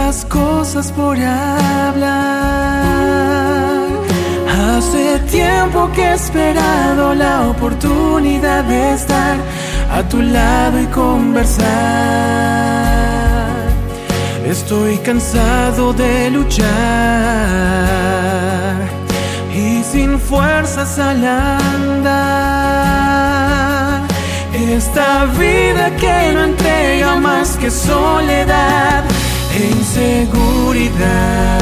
tantas cosas por hablar. Hace tiempo que he esperado la oportunidad de estar a tu lado y conversar. Estoy cansado de luchar y sin fuerzas al andar. Esta vida que no entrega más que soledad e inseguridad.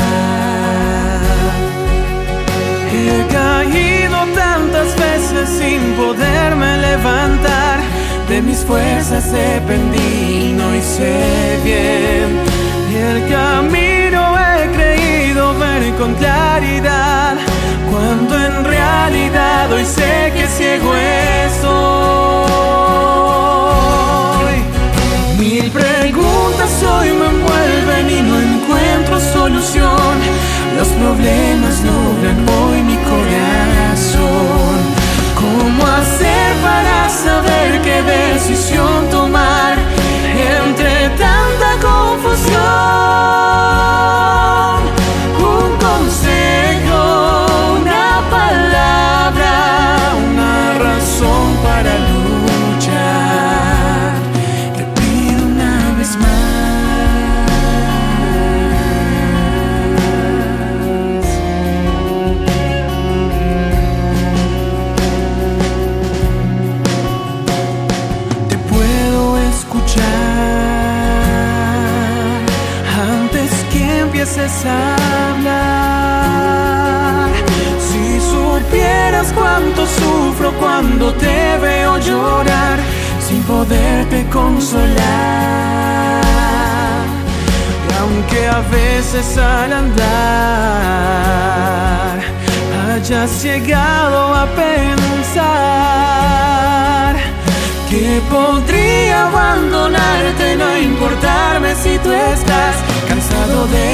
He caído tantas veces sin poderme levantar. De mis fuerzas dependí, no hice bien. Y el camino he creído ver con claridad, cuando en realidad hoy sé que ciego estoy. Mil preguntas hoy me envuelven y no encuentro solución. Los problemas nublan hoy mi corazón. ¿Cómo hacer para saber qué decisión tomar entre tanta confusión? Un consejo, una palabra, una razón para luchar. Te pido una vez más. Te puedo escuchar antes que empieces a hablar. Si supieras cuánto sufro cuando te veo llorar, sin poderte consolar. Y aunque a veces al andar hayas llegado a pensar que podría abandonarte, no importarme si tú estás cansado de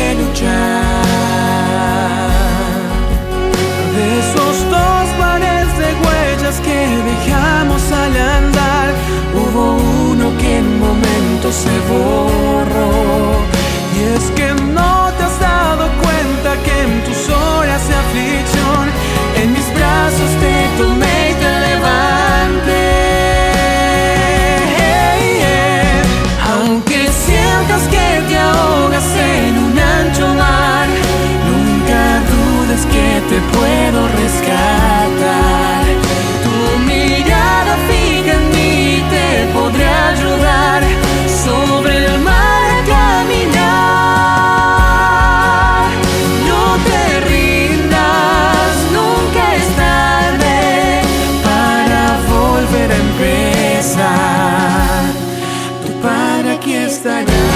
luchar. De esos 2 pares de huellas que dejamos al andar, hubo uno que en momentos se borró. Y es que no te has dado cuenta que en tus horas de aflicción, en mis brazos te tomé y te levanté. Aunque sientas que te ahogas en un ancho mar, nunca dudes que te puedo rescatar. Tu mirada fija en mí te podré ayudar sobre el mar a caminar. No te rindas, nunca es tarde para volver a empezar. Tu para aquí estará.